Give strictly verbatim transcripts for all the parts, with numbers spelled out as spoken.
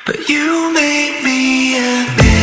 But you made me a man.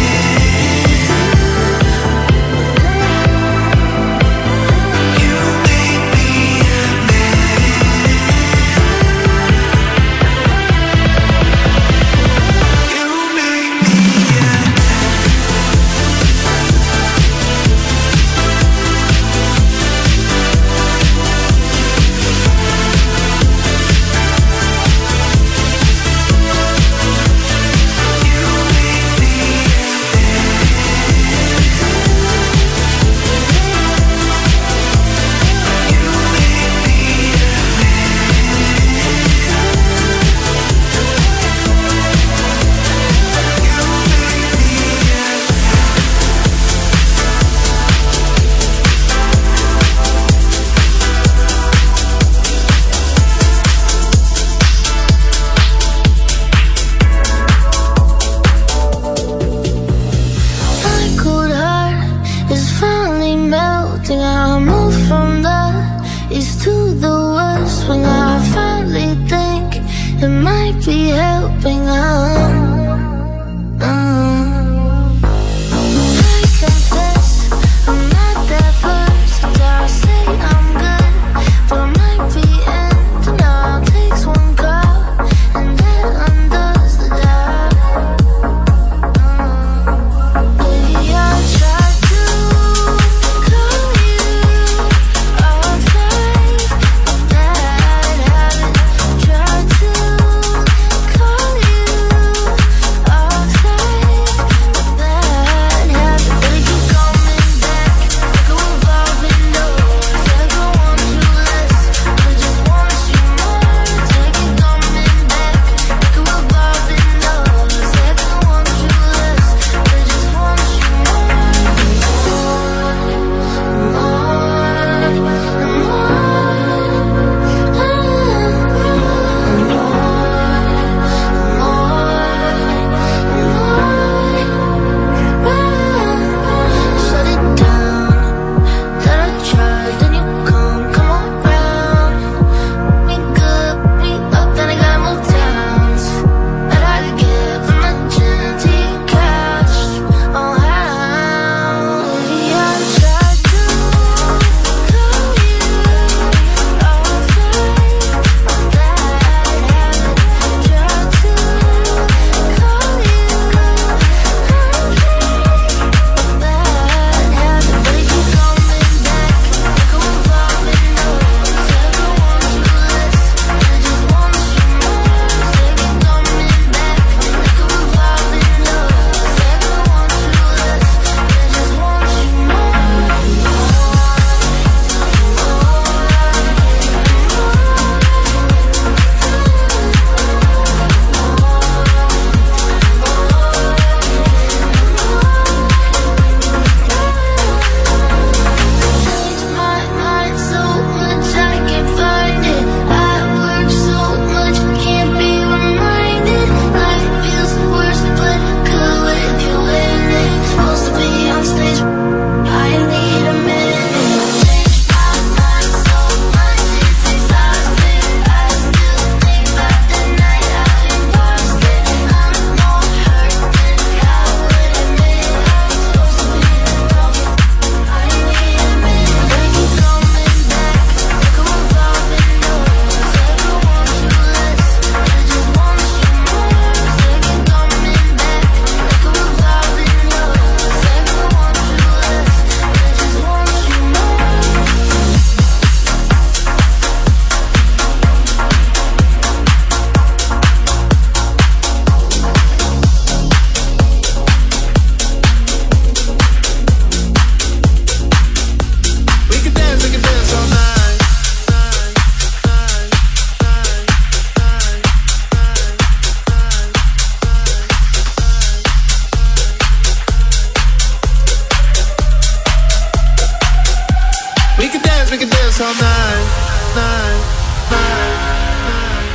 all night, night, night, night.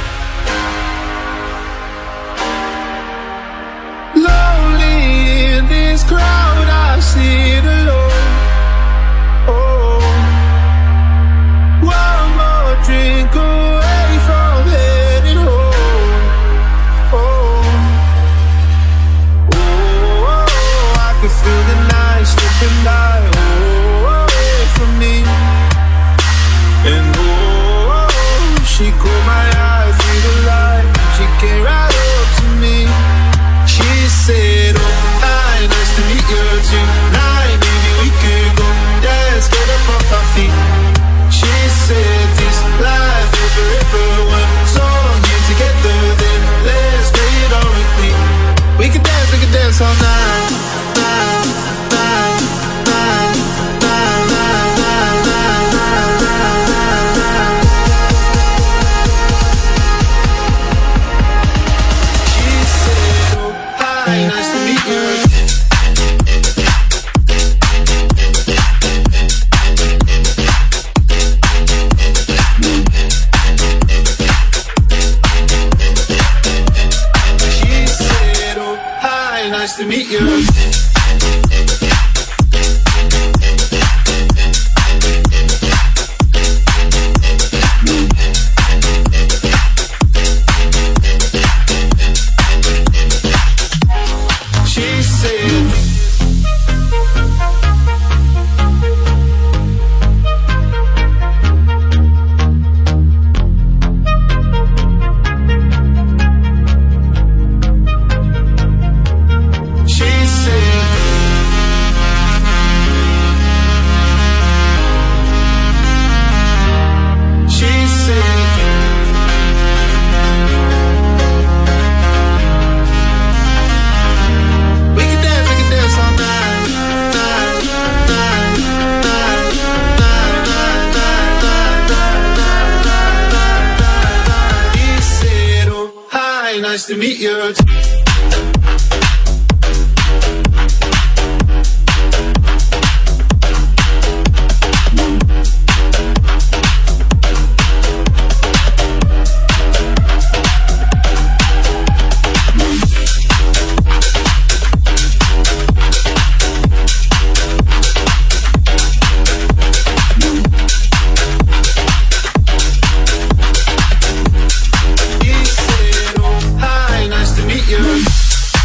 Lonely in this crowd, I sit alone. Oh, one more drink away from heading home. Oh. We can dance, we can dance all night, night, night, night, night, night, night, night, night, night. She said, oh, hi, nice to meet you. Nice to meet you. She said nice to meet you. He said, oh, hi, nice to meet you.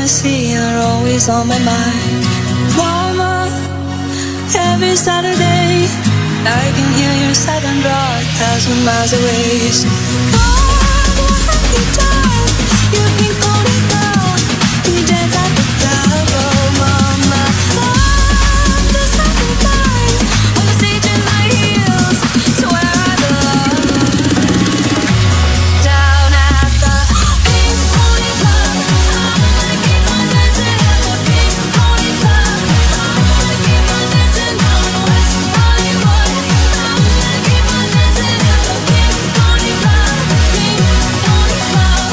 I see are always on my mind. Mama, every Saturday I can hear your southern broad a thousand miles away. So, Mom, what have you done? You've been holding down. We dance at the club, oh mama. Love, there's something fine on the stage in my heels. So where are the down at the Pink Pony Club? I wanna keep on dancing at the Pink Pony Club. I wanna keep on dancing down in West Hollywood. I wanna keep on dancing at the Pink Pony Club. Pink Pony Club.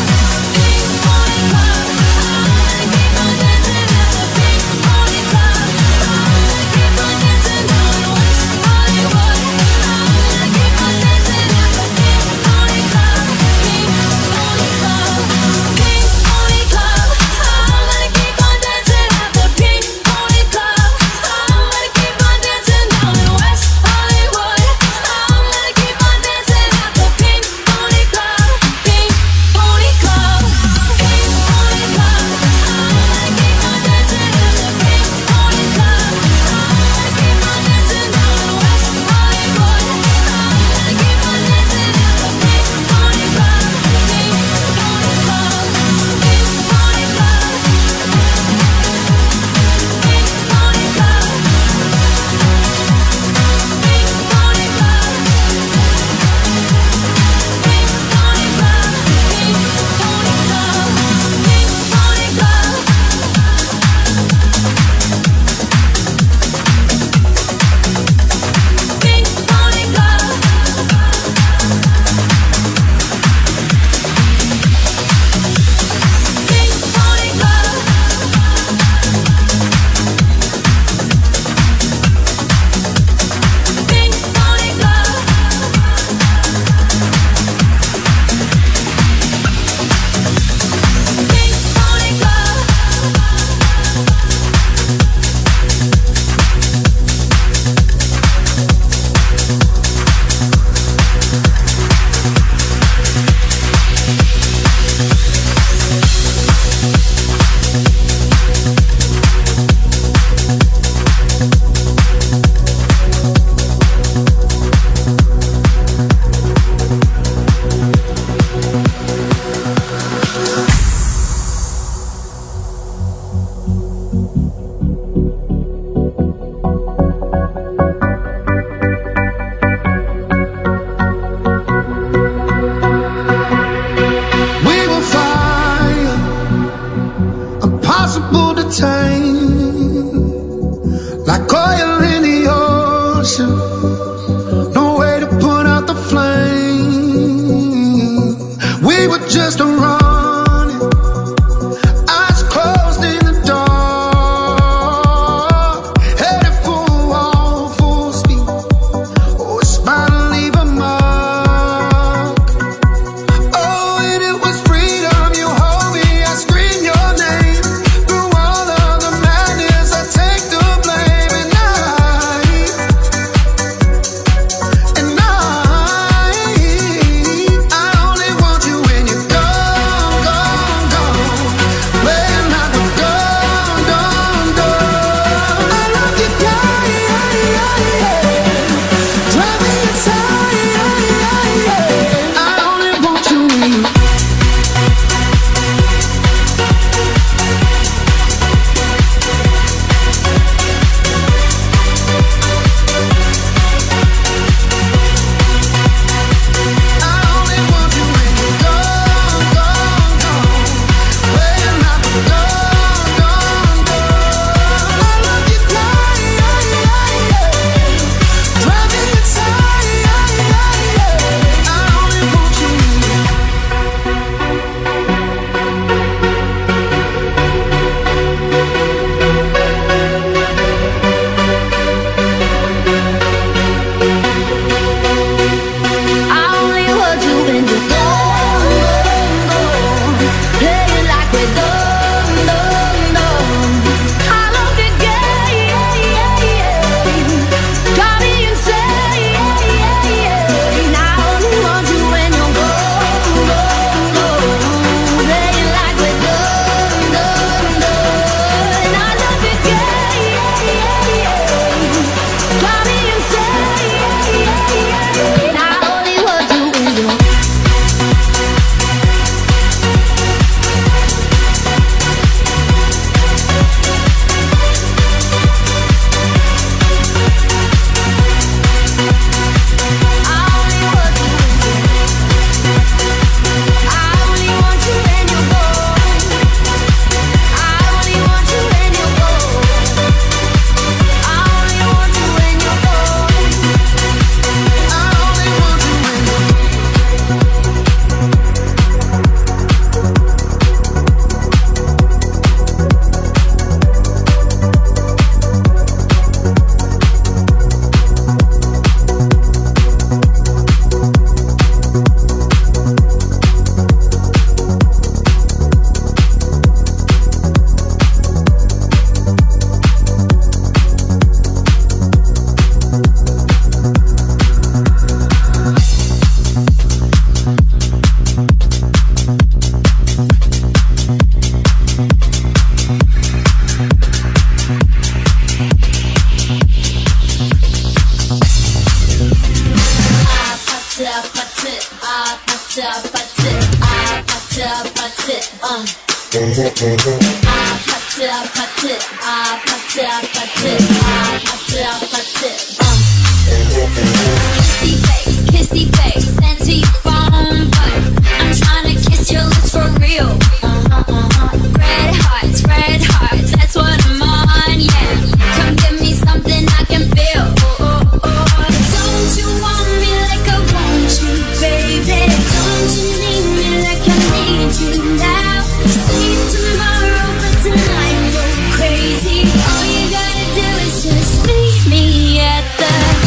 Kissy face, kissy face, sent to your phone, but I'm trying to kiss your lips for real. Uh-huh, uh-huh. Red hearts, red hearts, that's what I'm on, yeah. Come give me something I can feel. Oh, oh, oh. Don't you want me like I want you, baby? Don't you need me like I need you now? Sleep tomorrow, but tonight go crazy. All you gotta do is just meet me at the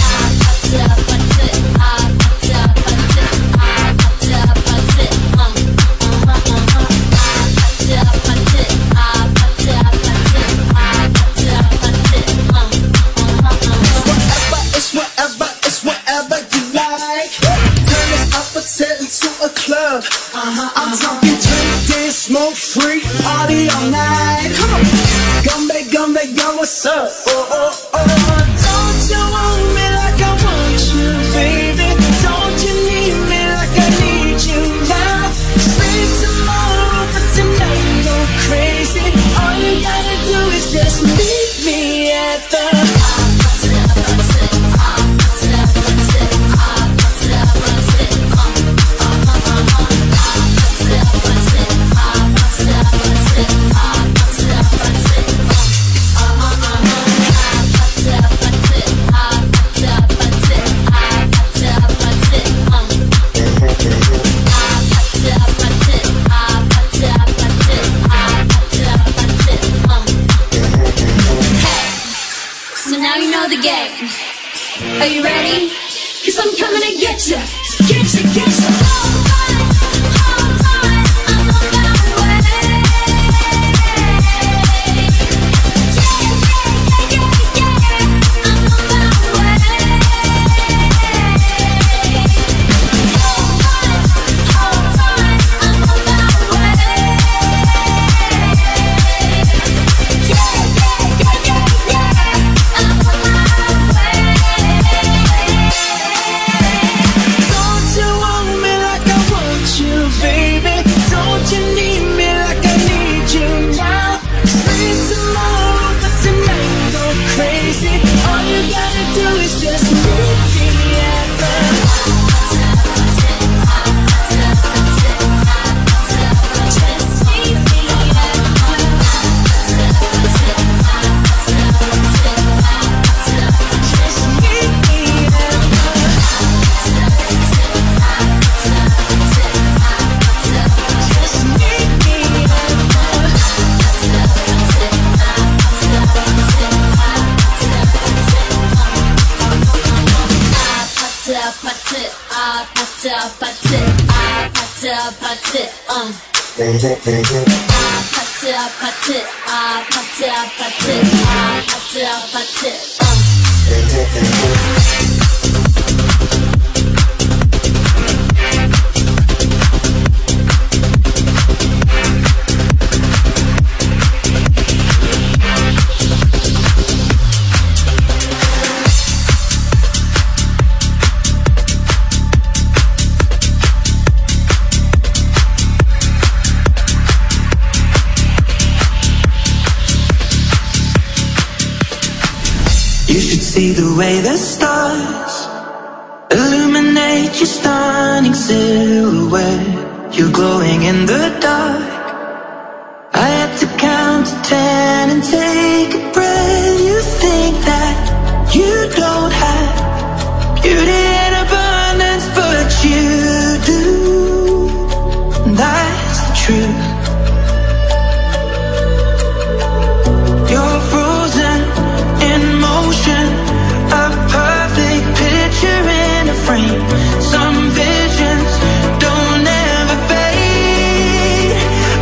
Uh-huh, I'm talking drink, dance, smoke, free, party all night. Come on, Gumbe, Gumbe, yo, what's up? Oh, oh, oh. Don't you want me like I want you, baby? Don't you need me like I need you now? Sleep tomorrow, but tonight go crazy. All you gotta do is just meet me at the Are you ready? Cause I'm coming to get you, get you, get you. Hold on, hold on, I'm on my way. Yeah, yeah, yeah, yeah, yeah, I'm on my way. Hold on, hold on, I'm on my way. Yeah, yeah, yeah, yeah, yeah, I'm on my way. See the way the stars illuminate your stunning silhouette. You're glowing in the dark. I had to count to ten and take a breath. You think that you don't have beauty in abundance, but you do. That's the truth. You're frozen in motion, a perfect picture in a frame. Some visions don't ever fade.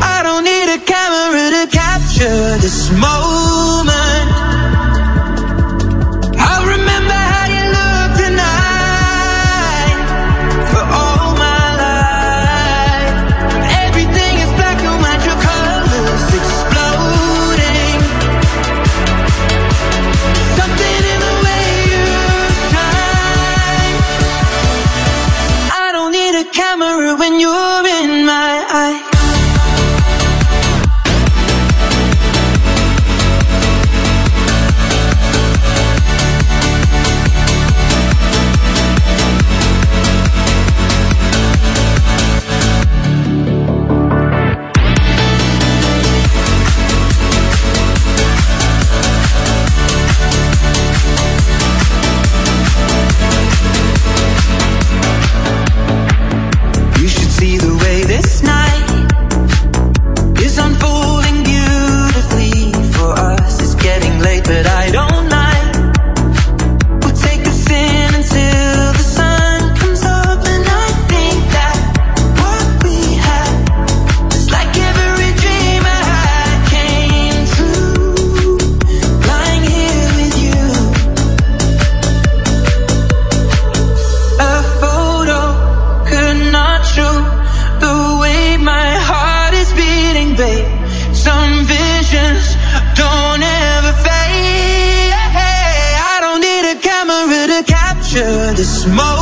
smoke.